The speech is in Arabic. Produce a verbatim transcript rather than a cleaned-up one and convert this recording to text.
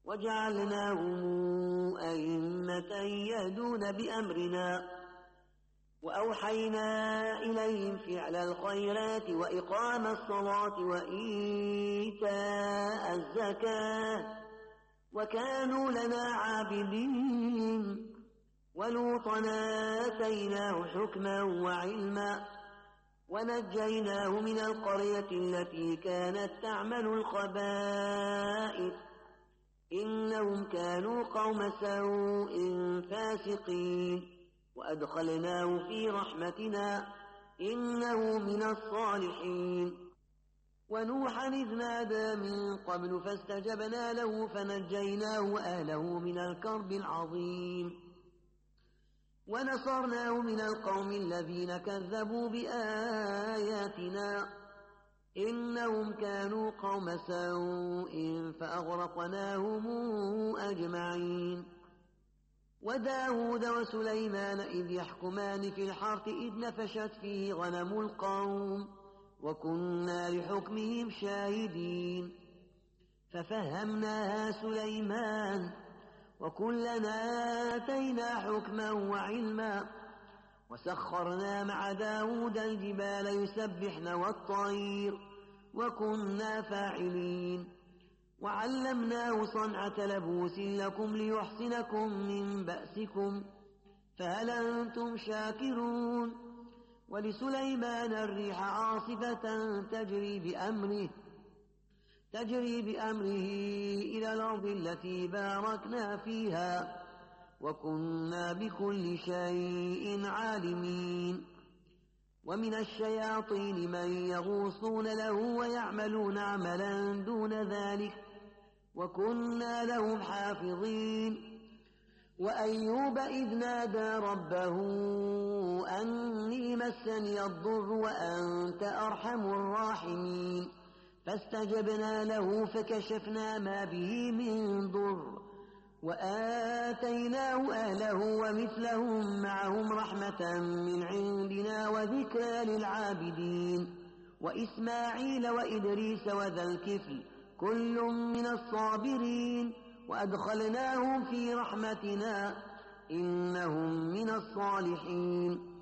وجعلناهم أئمة يهدون بأمرنا وأوحينا إليهم فعل الخيرات وإقام الصلاة وإيتاء الزكاة وكانوا لنا عابدين. ولوطا آتيناه حكما وعلما ونجيناه من القرية التي كانت تعمل الخبائث إنهم كانوا قوم سوء فاسقين وأدخلناه في رحمتنا إنه من الصالحين. ونوحا إذ نادى من قبل فاستجبنا له فنجيناه وأهله من الكرب العظيم ونصرناه من القوم الذين كذبوا بآياتنا إنهم كانوا قوم سوء فأغرقناهم أجمعين. وداود وسليمان إذ يحكمان في الحرث إذ نفشت فيه غنم القوم وكنا لحكمهم شاهدين ففهمناها سليمان وكلنا آتينا حكما وعلما وسخرنا مع داود الجبال يسبحن والطير وكنا فاعلين وعلمناه صنعة لبوس لكم ليحسنكم من بأسكم فهل أنتم شاكرون. ولسليمان الريح عاصفة تجري بأمره تجري بأمره إلى الأرض التي باركنا فيها وكنا بكل شيء عالمين. ومن الشياطين من يغوصون له ويعملون عملا دون ذلك وكنا لهم حافظين. وأيوب إذ نادى ربه أني مسني الضر وأنت أرحم الراحمين فاستجبنا له فكشفنا ما به من ضر وآتيناه أهله ومثلهم معهم رحمة من عندنا وذكرى للعابدين. وإسماعيل وإدريس وذا الكفل كل من الصابرين وأدخلناهم في رحمتنا إنهم من الصالحين.